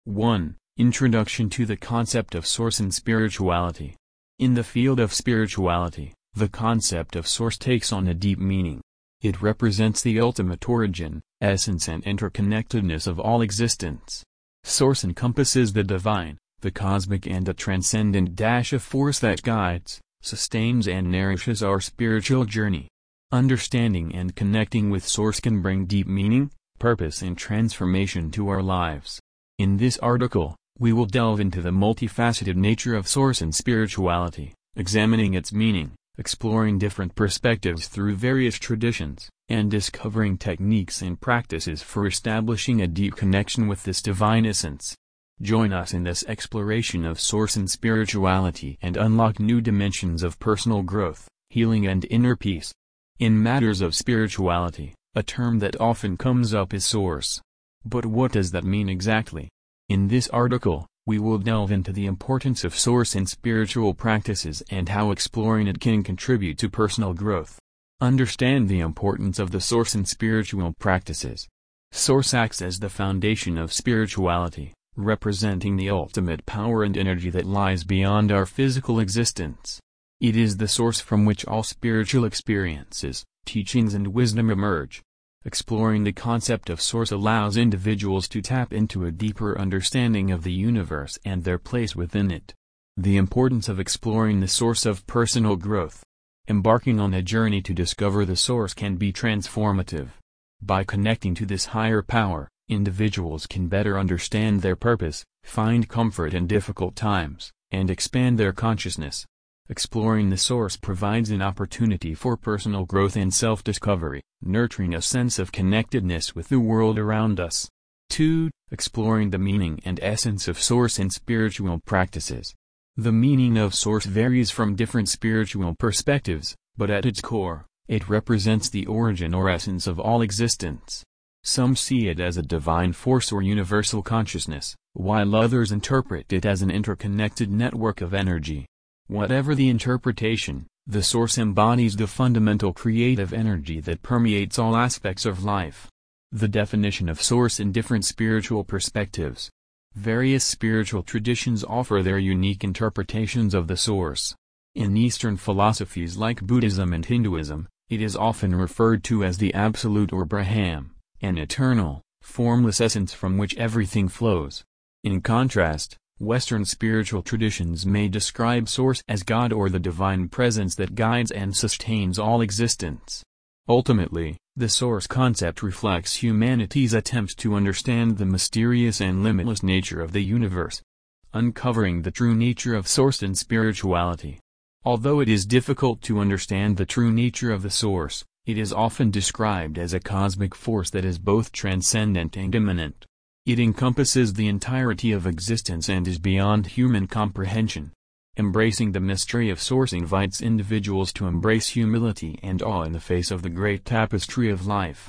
1. Introduction to the concept of Source and spirituality. In the field of spirituality, the concept of Source takes on a deep meaning. It represents the ultimate origin, essence and interconnectedness of all existence. Source encompasses the divine, the cosmic and the transcendent dash of force that guides, sustains and nourishes our spiritual journey. Understanding and connecting with Source can bring deep meaning, purpose and transformation to our lives. In this article, we will delve into the multifaceted nature of Source and spirituality, examining its meaning, exploring different perspectives through various traditions, and discovering techniques and practices for establishing a deep connection with this divine essence. Join us in this exploration of Source and spirituality and unlock new dimensions of personal growth, healing and inner peace. In matters of spirituality, a term that often comes up is Source. But what does that mean exactly? In this article, we will delve into the importance of Source in spiritual practices and how exploring it can contribute to personal growth. Understand the importance of the Source in spiritual practices. Source acts as the foundation of spirituality, representing the ultimate power and energy that lies beyond our physical existence. It is the source from which all spiritual experiences, teachings and wisdom emerge. Exploring the concept of Source allows individuals to tap into a deeper understanding of the universe and their place within it. The importance of exploring the Source of personal growth. Embarking on a journey to discover the Source can be transformative. By connecting to this higher power, individuals can better understand their purpose, find comfort in difficult times, and expand their consciousness. Exploring the Source provides an opportunity for personal growth and self-discovery, nurturing a sense of connectedness with the world around us. 2. Exploring the meaning and essence of Source in spiritual practices. The meaning of Source varies from different spiritual perspectives, but at its core, it represents the origin or essence of all existence. Some see it as a divine force or universal consciousness, while others interpret it as an interconnected network of energy. Whatever the interpretation, the Source embodies the fundamental creative energy that permeates all aspects of life. The definition of Source in different spiritual perspectives. Various spiritual traditions offer their unique interpretations of the Source. In Eastern philosophies like Buddhism and Hinduism, it is often referred to as the Absolute or Brahman, an eternal, formless essence from which everything flows. In contrast, Western spiritual traditions may describe Source as God or the divine presence that guides and sustains all existence. Ultimately, the Source concept reflects humanity's attempts to understand the mysterious and limitless nature of the universe. Uncovering the true nature of Source and spirituality. Although it is difficult to understand the true nature of the Source, it is often described as a cosmic force that is both transcendent and immanent. It encompasses the entirety of existence and is beyond human comprehension. Embracing the mystery of Source invites individuals to embrace humility and awe in the face of the great tapestry of life.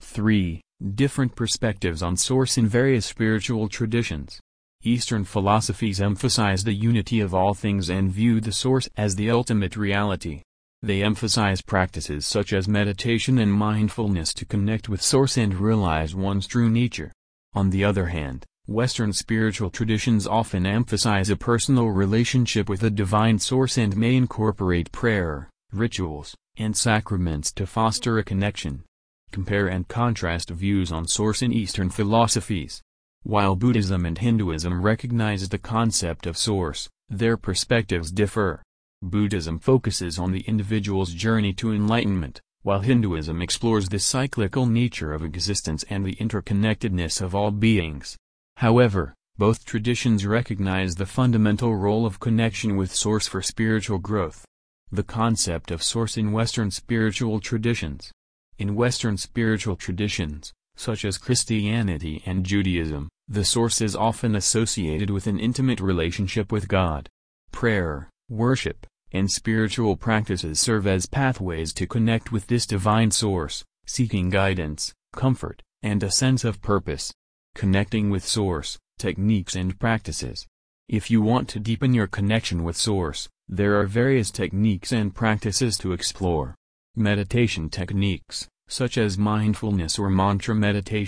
3. Different perspectives on Source in various spiritual traditions. Eastern philosophies emphasize the unity of all things and view the Source as the ultimate reality. They emphasize practices such as meditation and mindfulness to connect with Source and realize one's true nature. On the other hand, Western spiritual traditions often emphasize a personal relationship with the divine Source and may incorporate prayer, rituals, and sacraments to foster a connection. Compare and contrast views on Source in Eastern philosophies. While Buddhism and Hinduism recognize the concept of Source, their perspectives differ. Buddhism focuses on the individual's journey to enlightenment, while Hinduism explores the cyclical nature of existence and the interconnectedness of all beings. However, both traditions recognize the fundamental role of connection with Source for spiritual growth. The concept of Source in Western spiritual traditions. In Western spiritual traditions, such as Christianity and Judaism, the Source is often associated with an intimate relationship with God. Prayer, worship, and spiritual practices serve as pathways to connect with this divine Source, seeking guidance, comfort, and a sense of purpose. Connecting with Source, techniques and practices. If you want to deepen your connection with Source, there are various techniques and practices to explore. Meditation techniques, such as mindfulness or mantra meditation,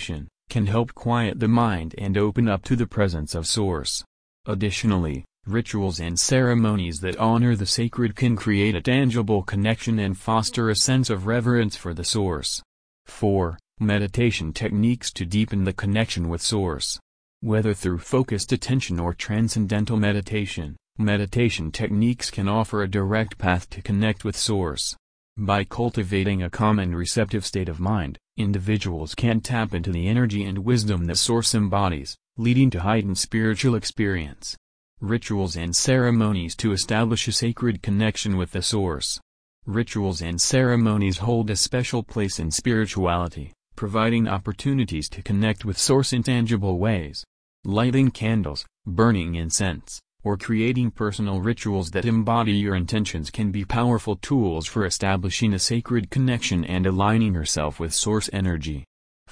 can help quiet the mind and open up to the presence of Source. Additionally, rituals and ceremonies that honor the sacred can create a tangible connection and foster a sense of reverence for the Source. 4. Meditation techniques to deepen the connection with Source. Whether through focused attention or transcendental meditation, meditation techniques can offer a direct path to connect with Source. By cultivating a calm and receptive state of mind, individuals can tap into the energy and wisdom that Source embodies, leading to heightened spiritual experience. Rituals and ceremonies to establish a sacred connection with the Source. Rituals and ceremonies hold a special place in spirituality, providing opportunities to connect with Source in tangible ways. Lighting candles, burning incense, or creating personal rituals that embody your intentions can be powerful tools for establishing a sacred connection and aligning yourself with Source energy.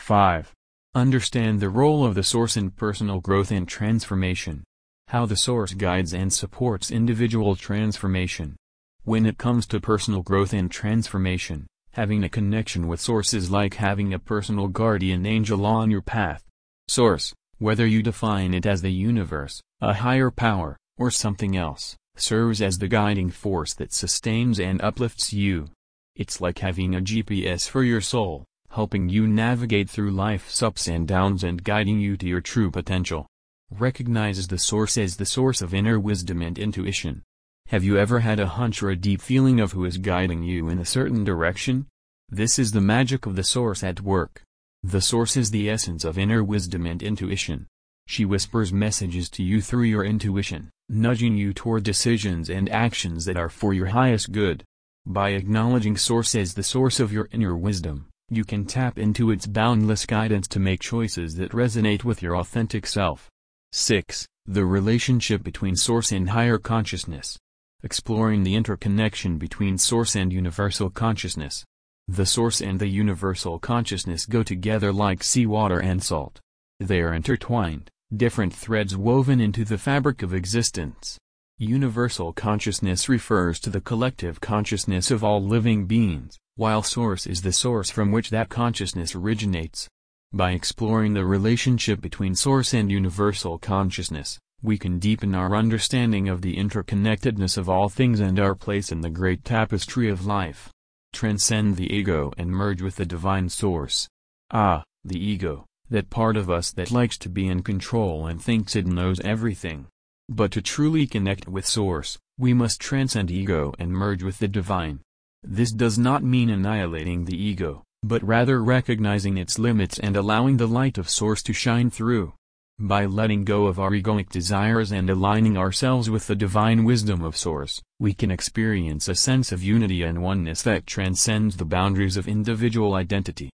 5. Understand the role of the Source in personal growth and transformation. How the Source guides and supports individual transformation. When it comes to personal growth and transformation, having a connection with Source is like having a personal guardian angel on your path. Source, whether you define it as the universe, a higher power, or something else, serves as the guiding force that sustains and uplifts you. It's like having a GPS for your soul, helping you navigate through life's ups and downs and guiding you to your true potential. Recognizes the Source as the source of inner wisdom and intuition. Have you ever had a hunch or a deep feeling of who is guiding you in a certain direction? This is the magic of the Source at work. The Source is the essence of inner wisdom and intuition. She whispers messages to you through your intuition, nudging you toward decisions and actions that are for your highest good. By acknowledging Source as the source of your inner wisdom, you can tap into its boundless guidance to make choices that resonate with your authentic self. 6. The relationship between Source and higher consciousness. Exploring the interconnection between Source and universal consciousness. The Source and the universal consciousness go together like seawater and salt. They are intertwined, different threads woven into the fabric of existence. Universal consciousness refers to the collective consciousness of all living beings, while Source is the source from which that consciousness originates. By exploring the relationship between Source and universal consciousness, we can deepen our understanding of the interconnectedness of all things and our place in the great tapestry of life. Transcend the ego and merge with the divine Source. The ego, that part of us that likes to be in control and thinks it knows everything. But to truly connect with Source, we must transcend ego and merge with the divine. This does not mean annihilating the ego, but rather recognizing its limits and allowing the light of Source to shine through. By letting go of our egoic desires and aligning ourselves with the divine wisdom of Source, we can experience a sense of unity and oneness that transcends the boundaries of individual identity.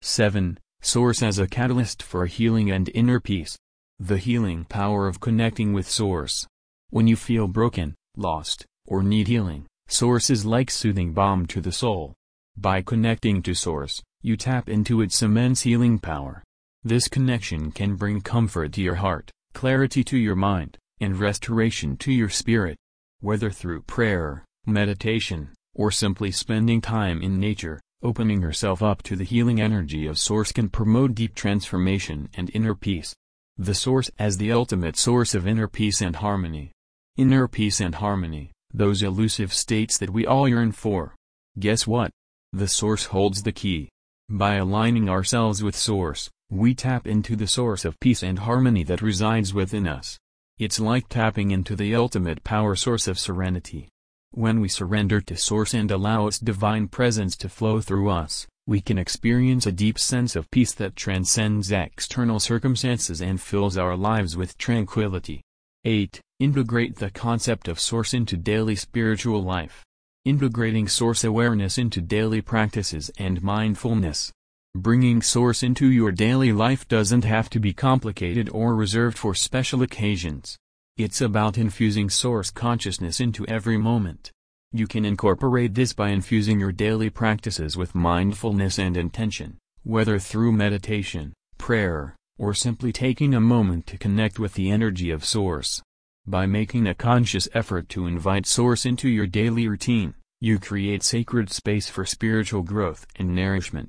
7. Source as a catalyst for healing and inner peace. The healing power of connecting with Source. When you feel broken, lost, or need healing, Source is like soothing balm to the soul. By connecting to Source, you tap into its immense healing power. This connection can bring comfort to your heart, clarity to your mind, and restoration to your spirit. Whether through prayer, meditation, or simply spending time in nature, opening yourself up to the healing energy of Source can promote deep transformation and inner peace. The Source as the ultimate source of inner peace and harmony. Inner peace and harmony, those elusive states that we all yearn for. Guess what? The Source holds the key. By aligning ourselves with Source, we tap into the source of peace and harmony that resides within us. It's like tapping into the ultimate power source of serenity. When we surrender to Source and allow its divine presence to flow through us, we can experience a deep sense of peace that transcends external circumstances and fills our lives with tranquility. 8. Integrate the concept of Source into daily spiritual life. Integrating Source awareness into daily practices and mindfulness. Bringing Source into your daily life doesn't have to be complicated or reserved for special occasions. It's about infusing Source consciousness into every moment. You can incorporate this by infusing your daily practices with mindfulness and intention, whether through meditation, prayer, or simply taking a moment to connect with the energy of Source. By making a conscious effort to invite Source into your daily routine, you create sacred space for spiritual growth and nourishment.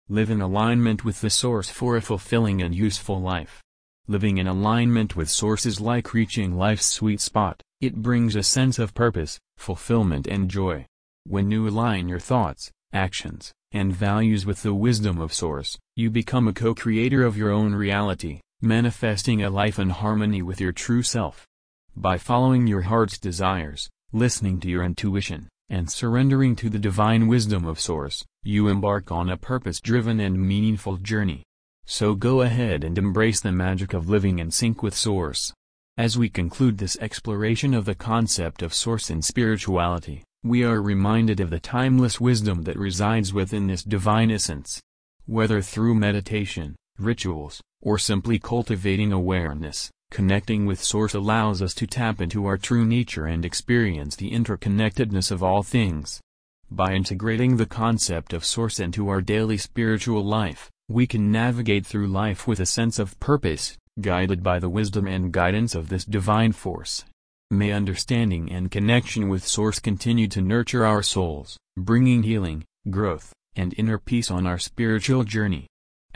Live in alignment with the Source for a fulfilling and useful life. Living in alignment with Source is like reaching life's sweet spot. It brings a sense of purpose, fulfillment and joy. When you align your thoughts, actions, and values with the wisdom of Source, you become a co-creator of your own reality, manifesting a life in harmony with your true self. By following your heart's desires, listening to your intuition, and surrendering to the divine wisdom of Source, you embark on a purpose-driven and meaningful journey. So go ahead and embrace the magic of living in sync with Source. As we conclude this exploration of the concept of Source and spirituality, we are reminded of the timeless wisdom that resides within this divine essence. Whether through meditation, rituals, or simply cultivating awareness, connecting with Source allows us to tap into our true nature and experience the interconnectedness of all things. By integrating the concept of Source into our daily spiritual life, we can navigate through life with a sense of purpose, guided by the wisdom and guidance of this divine force. May understanding and connection with Source continue to nurture our souls, bringing healing, growth, and inner peace on our spiritual journey.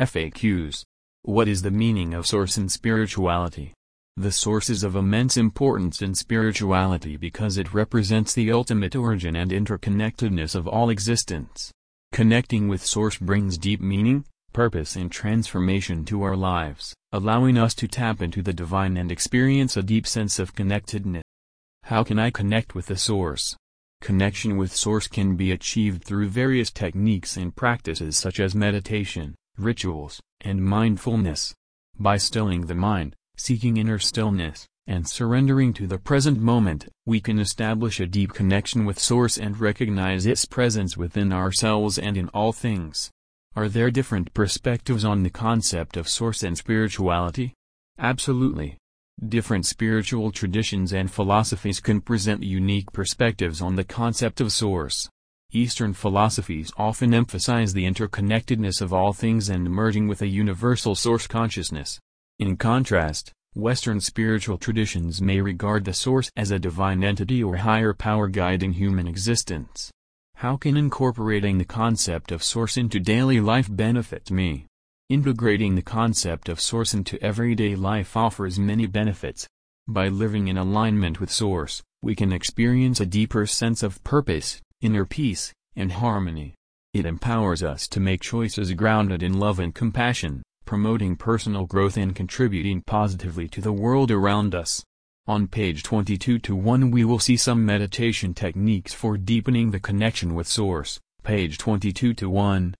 FAQs. What is the meaning of Source and spirituality? The Source is of immense importance in spirituality because it represents the ultimate origin and interconnectedness of all existence. Connecting with Source brings deep meaning, purpose and transformation to our lives, allowing us to tap into the divine and experience a deep sense of connectedness. How can I connect with the Source? Connection with Source can be achieved through various techniques and practices such as meditation, rituals, and mindfulness. By stilling the mind, seeking inner stillness, and surrendering to the present moment, we can establish a deep connection with Source and recognize its presence within ourselves and in all things. Are there different perspectives on the concept of Source and spirituality? Absolutely. Different spiritual traditions and philosophies can present unique perspectives on the concept of Source. Eastern philosophies often emphasize the interconnectedness of all things and merging with a universal Source consciousness. In contrast, Western spiritual traditions may regard the Source as a divine entity or higher power guiding human existence. How can incorporating the concept of Source into daily life benefit me? Integrating the concept of Source into everyday life offers many benefits. By living in alignment with Source, we can experience a deeper sense of purpose, inner peace, and harmony. It empowers us to make choices grounded in love and compassion, promoting personal growth and contributing positively to the world around us. On page 22-1 we will see some meditation techniques for deepening the connection with Source. Page 22-1.